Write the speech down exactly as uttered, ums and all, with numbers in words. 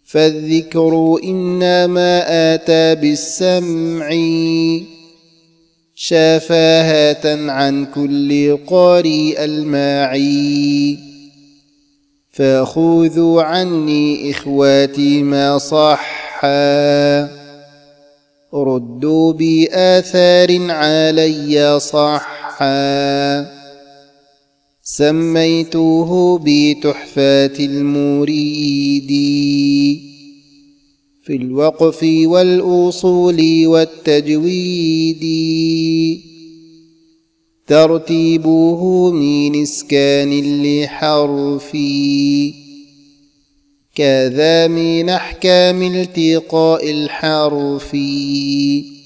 فالذكر إنما آتى بالسمع شفاهة عن كل قارئ الماعي. فخذوا عني إخواتي ما صحا ردوا بآثار علي صحا. سميته بتحفة المريد في الوقف والأصول والتجويد. ترتيبه من إسكان لحرفي كذا من أحكام التقاء الحرف.